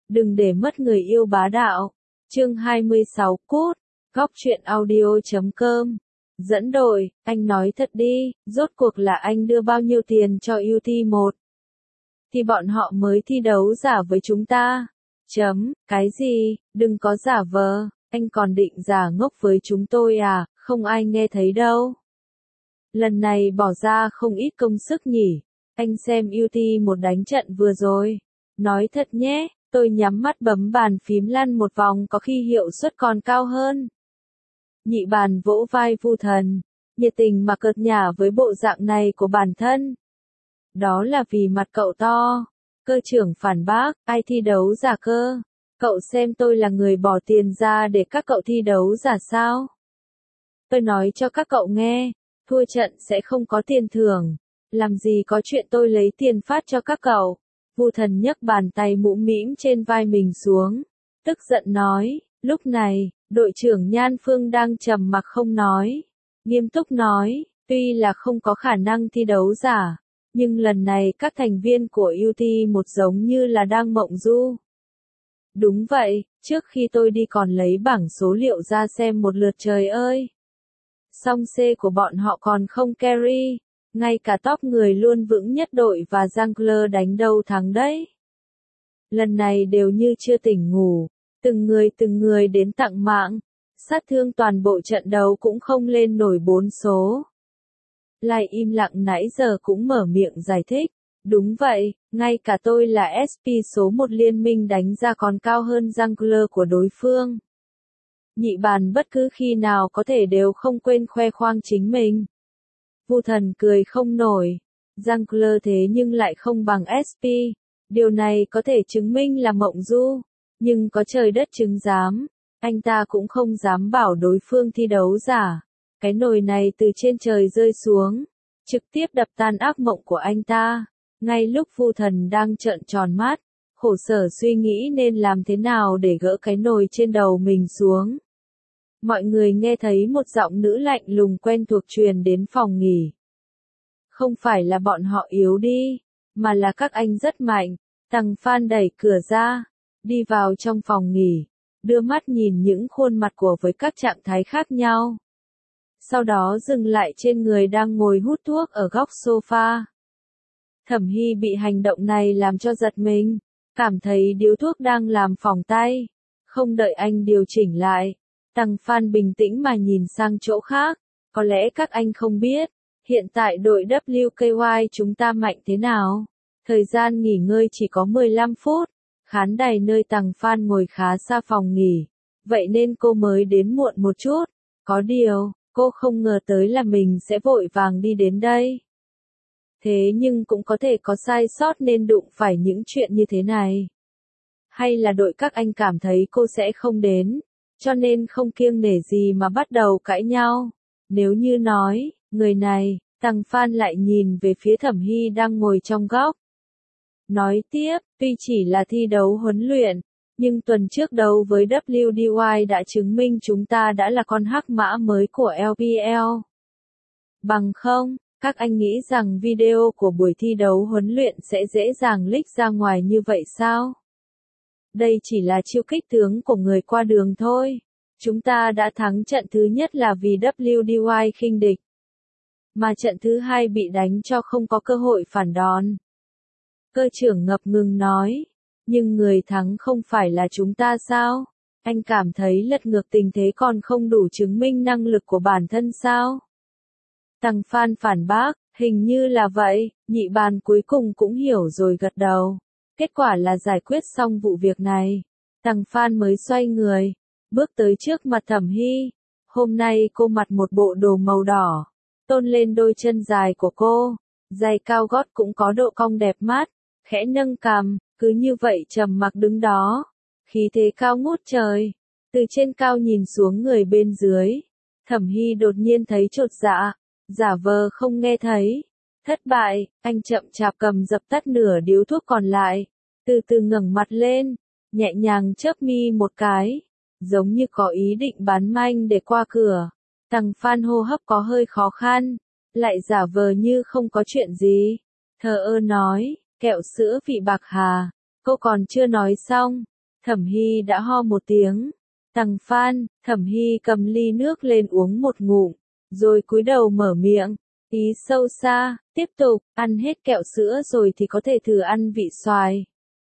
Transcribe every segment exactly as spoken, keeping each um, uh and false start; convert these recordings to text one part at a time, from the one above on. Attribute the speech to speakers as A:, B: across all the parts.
A: Đừng để mất người yêu bá đạo. Chương hai mươi sáu cút. Góc truyện audio chấm com. Dẫn đội, anh nói thật đi, rốt cuộc là anh đưa bao nhiêu tiền cho u tê một? Thì bọn họ mới thi đấu giả với chúng ta. Chấm, cái gì, đừng có giả vờ, anh còn định giả ngốc với chúng tôi à, không ai nghe thấy đâu. Lần này bỏ ra không ít công sức nhỉ, anh xem u tê một đánh trận vừa rồi. Nói thật nhé, tôi nhắm mắt bấm bàn phím lăn một vòng có khi hiệu suất còn cao hơn. Nhị bàn vỗ vai Vu Thần, nhiệt tình mà cợt nhả với bộ dạng này của bản thân. Đó là vì mặt cậu to. Cơ trưởng phản bác, ai thi đấu giả cơ? Cậu xem tôi là người bỏ tiền ra để các cậu thi đấu giả sao? Tôi nói cho các cậu nghe, thua trận sẽ không có tiền thưởng. Làm gì có chuyện tôi lấy tiền phát cho các cậu. Vu Thần nhấc bàn tay mũm mĩm trên vai mình xuống, tức giận nói. Lúc này, đội trưởng Nhan Phương đang trầm mặc không nói. Nghiêm túc nói, tuy là không có khả năng thi đấu giả, nhưng lần này các thành viên của u tê một giống như là đang mộng du. Đúng vậy, trước khi tôi đi còn lấy bảng số liệu ra xem một lượt, trời ơi. Song C của bọn họ còn không carry, ngay cả top người luôn vững nhất đội và jungler đánh đâu thắng đấy. Lần này đều như chưa tỉnh ngủ, từng người từng người đến tặng mạng, sát thương toàn bộ trận đấu cũng không lên nổi bốn số. Lai im lặng nãy giờ cũng mở miệng giải thích, đúng vậy, ngay cả tôi là ét pê số một liên minh đánh ra còn cao hơn jungler của đối phương. Nhị bàn bất cứ khi nào có thể đều không quên khoe khoang chính mình. Vu Thần cười không nổi, jungler thế nhưng lại không bằng ét pê, điều này có thể chứng minh là mộng du, nhưng có trời đất chứng giám, anh ta cũng không dám bảo đối phương thi đấu giả. Cái nồi này từ trên trời rơi xuống, trực tiếp đập tan ác mộng của anh ta. Ngay lúc Vu Thần đang trợn tròn mắt, khổ sở suy nghĩ nên làm thế nào để gỡ cái nồi trên đầu mình xuống. Mọi người nghe thấy một giọng nữ lạnh lùng quen thuộc truyền đến phòng nghỉ. Không phải là bọn họ yếu đi, mà là các anh rất mạnh. Tằng Phan đẩy cửa ra, đi vào trong phòng nghỉ, đưa mắt nhìn những khuôn mặt của với các trạng thái khác nhau. Sau đó dừng lại trên người đang ngồi hút thuốc ở góc sofa. Thẩm Hy bị hành động này làm cho giật mình, cảm thấy điếu thuốc đang làm phỏng tay. Không đợi anh điều chỉnh lại, Tằng Phan bình tĩnh mà nhìn sang chỗ khác. Có lẽ các anh không biết, hiện tại đội vê kép i chúng ta mạnh thế nào. Thời gian nghỉ ngơi chỉ có mười lăm phút, khán đài nơi Tằng Phan ngồi khá xa phòng nghỉ, vậy nên cô mới đến muộn một chút. Có điều, cô không ngờ tới là mình sẽ vội vàng đi đến đây. Thế nhưng cũng có thể có sai sót nên đụng phải những chuyện như thế này. Hay là đội các anh cảm thấy cô sẽ không đến, cho nên không kiêng nể gì mà bắt đầu cãi nhau. Nếu như nói, người này, Tằng Phan lại nhìn về phía Thẩm Hy đang ngồi trong góc. Nói tiếp, tuy chỉ là thi đấu huấn luyện, nhưng tuần trước đấu với vê kép i đã chứng minh chúng ta đã là con hắc mã mới của lờ pê lờ. Bằng không, các anh nghĩ rằng video của buổi thi đấu huấn luyện sẽ dễ dàng leak ra ngoài như vậy sao? Đây chỉ là chiêu kích tướng của người qua đường thôi. Chúng ta đã thắng trận thứ nhất là vì vê kép i khinh địch. Mà trận thứ hai bị đánh cho không có cơ hội phản đòn. Cơ trưởng ngập ngừng nói. Nhưng người thắng không phải là chúng ta sao? Anh cảm thấy lật ngược tình thế còn không đủ chứng minh năng lực của bản thân sao? Tằng Phan phản bác, hình như là vậy. Nhị bàn cuối cùng cũng hiểu rồi gật đầu. Kết quả là giải quyết xong vụ việc này. Tằng Phan mới xoay người, bước tới trước mặt Thẩm Hy. Hôm nay cô mặc một bộ đồ màu đỏ, tôn lên đôi chân dài của cô. Giày cao gót cũng có độ cong đẹp mắt, khẽ nâng cằm, cứ như vậy trầm mặc đứng đó. Khí thế cao ngút trời, từ trên cao nhìn xuống người bên dưới. Thẩm Hy đột nhiên thấy chột dạ, giả vờ không nghe thấy. Thất bại, anh chậm chạp cầm dập tắt nửa điếu thuốc còn lại, từ từ ngẩng mặt lên, nhẹ nhàng chớp mi một cái, giống như có ý định bán manh để qua cửa. Tằng Phan hô hấp có hơi khó khăn, lại giả vờ như không có chuyện gì, thờ ơ nói, kẹo sữa vị bạc hà. Cô còn chưa nói xong, Thẩm Hy đã ho một tiếng. Tằng Phan, Thẩm Hy cầm ly nước lên uống một ngụm, rồi cúi đầu mở miệng, ý sâu xa, tiếp tục, ăn hết kẹo sữa rồi thì có thể thử ăn vị xoài.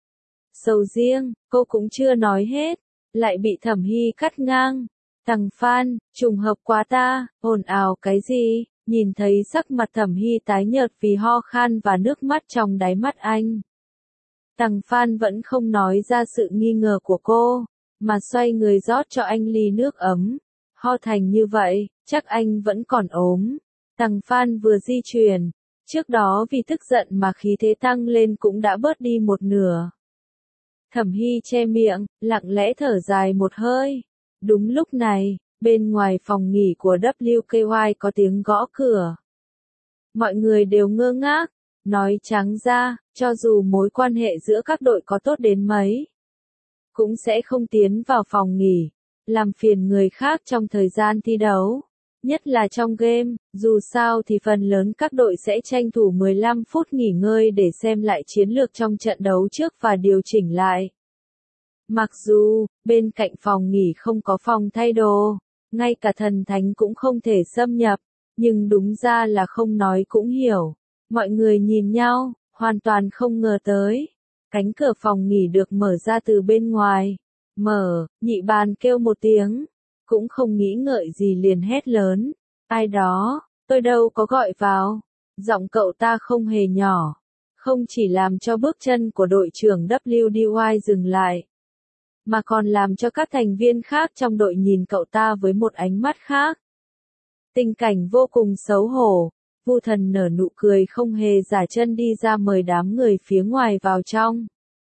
A: Sầu riêng, cô cũng chưa nói hết, lại bị Thẩm Hy cắt ngang. Tằng Phan, trùng hợp quá ta, ồn ào cái gì, nhìn thấy sắc mặt Thẩm Hy tái nhợt vì ho khan và nước mắt trong đáy mắt anh. Tằng Phan vẫn không nói ra sự nghi ngờ của cô, mà xoay người rót cho anh ly nước ấm. Ho thành như vậy, chắc anh vẫn còn ốm. Tằng Phan vừa di chuyển, trước đó vì tức giận mà khí thế tăng lên cũng đã bớt đi một nửa. Thẩm Hy che miệng, lặng lẽ thở dài một hơi. Đúng lúc này, bên ngoài phòng nghỉ của vê kép ca i có tiếng gõ cửa. Mọi người đều ngơ ngác, nói trắng ra, cho dù mối quan hệ giữa các đội có tốt đến mấy, cũng sẽ không tiến vào phòng nghỉ, làm phiền người khác trong thời gian thi đấu. Nhất là trong game, dù sao thì phần lớn các đội sẽ tranh thủ mười lăm phút nghỉ ngơi để xem lại chiến lược trong trận đấu trước và điều chỉnh lại. Mặc dù, bên cạnh phòng nghỉ không có phòng thay đồ, ngay cả thần thánh cũng không thể xâm nhập, nhưng đúng ra là không nói cũng hiểu. Mọi người nhìn nhau, hoàn toàn không ngờ tới. Cánh cửa phòng nghỉ được mở ra từ bên ngoài. Mở, Nhị Bàn kêu một tiếng, cũng không nghĩ ngợi gì liền hét lớn. Ai đó, tôi đâu có gọi vào. Giọng cậu ta không hề nhỏ, không chỉ làm cho bước chân của đội trưởng vê kép đê i dừng lại, mà còn làm cho các thành viên khác trong đội nhìn cậu ta với một ánh mắt khác. Tình cảnh vô cùng xấu hổ, Vu Thần nở nụ cười không hề giả chân đi ra mời đám người phía ngoài vào trong.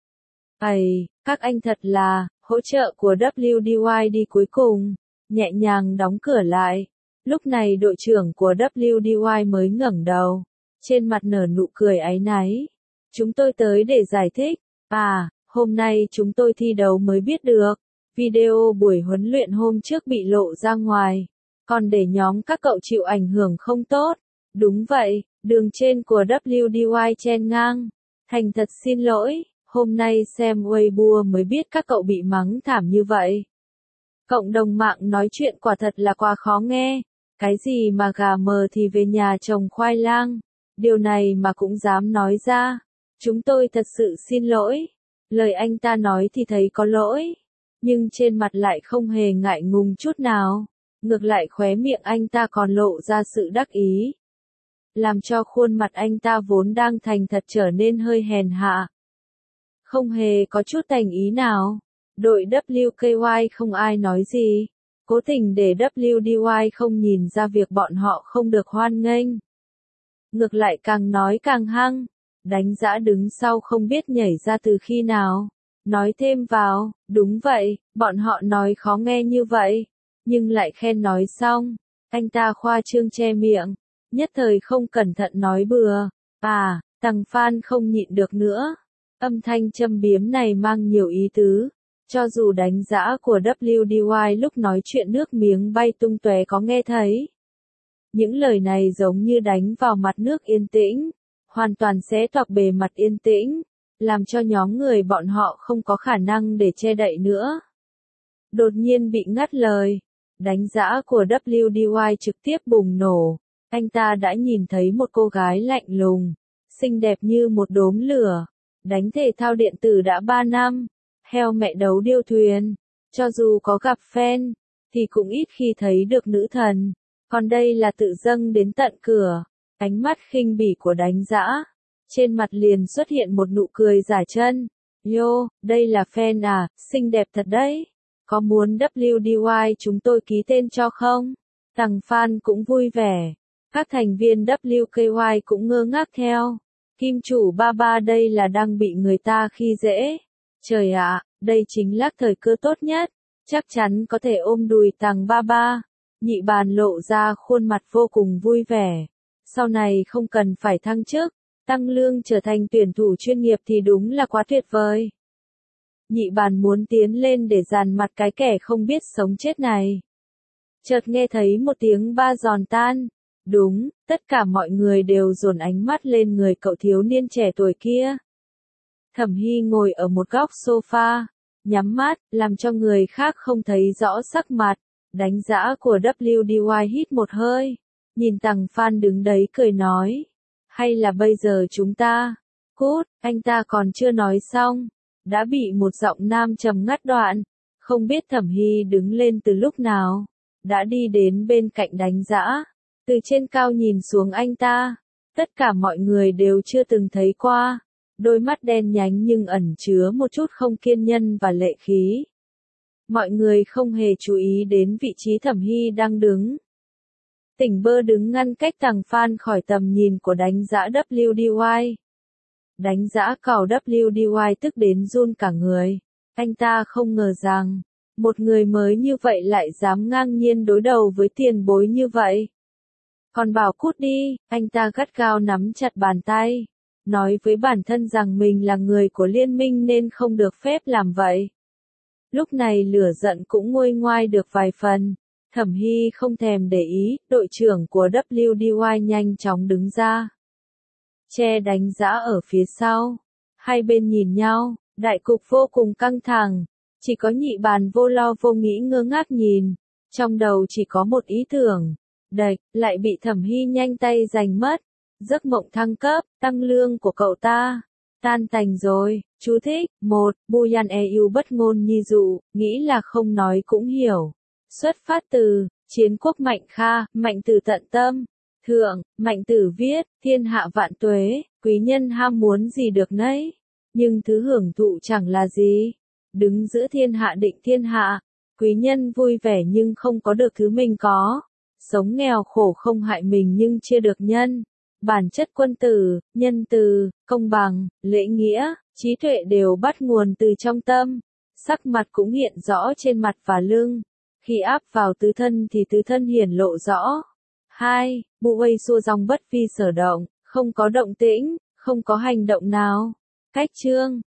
A: Ây, các anh thật là, hỗ trợ của vê kép đê i đi cuối cùng, nhẹ nhàng đóng cửa lại. Lúc này đội trưởng của vê kép đê i mới ngẩng đầu, trên mặt nở nụ cười áy náy. Chúng tôi tới để giải thích, à, hôm nay chúng tôi thi đấu mới biết được, video buổi huấn luyện hôm trước bị lộ ra ngoài, còn để nhóm các cậu chịu ảnh hưởng không tốt. Đúng vậy, đường trên của vê kép đê i chen ngang. Thành thật xin lỗi, hôm nay xem Weibo mới biết các cậu bị mắng thảm như vậy. Cộng đồng mạng nói chuyện quả thật là quá khó nghe. Cái gì mà gà mờ thì về nhà trồng khoai lang. Điều này mà cũng dám nói ra. Chúng tôi thật sự xin lỗi. Lời anh ta nói thì thấy có lỗi, nhưng trên mặt lại không hề ngại ngùng chút nào. Ngược lại khóe miệng anh ta còn lộ ra sự đắc ý, làm cho khuôn mặt anh ta vốn đang thành thật trở nên hơi hèn hạ. Không hề có chút thành ý nào. Đội vê kép ca i không ai nói gì, cố tình để vê kép đê i không nhìn ra việc bọn họ không được hoan nghênh. Ngược lại càng nói càng hăng, đánh giã đứng sau không biết nhảy ra từ khi nào. Nói thêm vào, đúng vậy, bọn họ nói khó nghe như vậy, nhưng lại khen nói xong. Anh ta khoa trương che miệng, nhất thời không cẩn thận nói bừa. À, Tằng Phan không nhịn được nữa. Âm thanh châm biếm này mang nhiều ý tứ. Cho dù đánh giã của vê kép đê i lúc nói chuyện nước miếng bay tung tóe có nghe thấy. Những lời này giống như đánh vào mặt nước yên tĩnh, hoàn toàn xé toạc bề mặt yên tĩnh, làm cho nhóm người bọn họ không có khả năng để che đậy nữa. Đột nhiên bị ngắt lời, đánh giã của vê kép đê i trực tiếp bùng nổ. Anh ta đã nhìn thấy một cô gái lạnh lùng, xinh đẹp như một đốm lửa, đánh thể thao điện tử đã ba năm, heo mẹ đấu điêu thuyền, cho dù có gặp fan, thì cũng ít khi thấy được nữ thần, còn đây là tự dâng đến tận cửa. Ánh mắt khinh bỉ của đánh giã, trên mặt liền xuất hiện một nụ cười giả chân. Yo, đây là fan à, xinh đẹp thật đấy, có muốn vê kép đê i chúng tôi ký tên cho không? Tằng Phan cũng vui vẻ. Các thành viên vê kép ca i cũng ngơ ngác theo. Kim chủ ba ba đây là đang bị người ta khi dễ. Trời ạ, đây chính là thời cơ tốt nhất. Chắc chắn có thể ôm đùi Tằng ba ba. Nhị Bàn lộ ra khuôn mặt vô cùng vui vẻ. Sau này không cần phải thăng chức, tăng lương trở thành tuyển thủ chuyên nghiệp thì đúng là quá tuyệt vời. Nhị Bàn muốn tiến lên để dàn mặt cái kẻ không biết sống chết này. Chợt nghe thấy một tiếng ba giòn tan. Đúng, tất cả mọi người đều dồn ánh mắt lên người cậu thiếu niên trẻ tuổi kia. Thẩm Hy ngồi ở một góc sofa, nhắm mắt, làm cho người khác không thấy rõ sắc mặt. Đánh giã của vê kép đê i hít một hơi, nhìn Tằng Phan đứng đấy cười nói. Hay là bây giờ chúng ta, cút, anh ta còn chưa nói xong, đã bị một giọng nam trầm ngắt đoạn. Không biết Thẩm Hy đứng lên từ lúc nào, đã đi đến bên cạnh đánh giã, từ trên cao nhìn xuống anh ta. Tất cả mọi người đều chưa từng thấy qua, đôi mắt đen nhánh nhưng ẩn chứa một chút không kiên nhẫn và lệ khí. Mọi người không hề chú ý đến vị trí Thẩm Hy đang đứng. Tỉnh bơ đứng ngăn cách Tằng Phan khỏi tầm nhìn của đánh giã vê kép đê i. Đánh giã cào vê kép đê i tức đến run cả người. Anh ta không ngờ rằng, một người mới như vậy lại dám ngang nhiên đối đầu với tiền bối như vậy. Còn bảo cút đi, anh ta gắt gao nắm chặt bàn tay, nói với bản thân rằng mình là người của liên minh nên không được phép làm vậy. Lúc này lửa giận cũng nguôi ngoai được vài phần. Thẩm Hy không thèm để ý, đội trưởng của vê kép đê i nhanh chóng đứng ra. Che đánh giã ở phía sau. Hai bên nhìn nhau, đại cục vô cùng căng thẳng. Chỉ có Nhị Bàn vô lo vô nghĩ ngơ ngác nhìn. Trong đầu chỉ có một ý tưởng. Đạch, lại bị Thẩm Hy nhanh tay giành mất. Giấc mộng thăng cấp, tăng lương của cậu ta. Tan tành rồi. Chú thích, một, Buyan Eu bất ngôn nhi dụ, nghĩ là không nói cũng hiểu. Xuất phát từ, chiến quốc Mạnh Kha, Mạnh Tử tận tâm. Thượng, Mạnh Tử viết, thiên hạ vạn tuế, quý nhân ham muốn gì được nấy. Nhưng thứ hưởng thụ chẳng là gì. Đứng giữa thiên hạ định thiên hạ. Quý nhân vui vẻ nhưng không có được thứ mình có. Sống nghèo khổ không hại mình nhưng chia được nhân. Bản chất quân tử, nhân từ, công bằng, lễ nghĩa, trí tuệ đều bắt nguồn từ trong tâm. Sắc mặt cũng hiện rõ trên mặt và lưng. Khi áp vào tứ thân thì tứ thân hiển lộ rõ. hai. Bù Uây xua dòng bất vi sở động, không có động tĩnh, không có hành động nào. Cách chương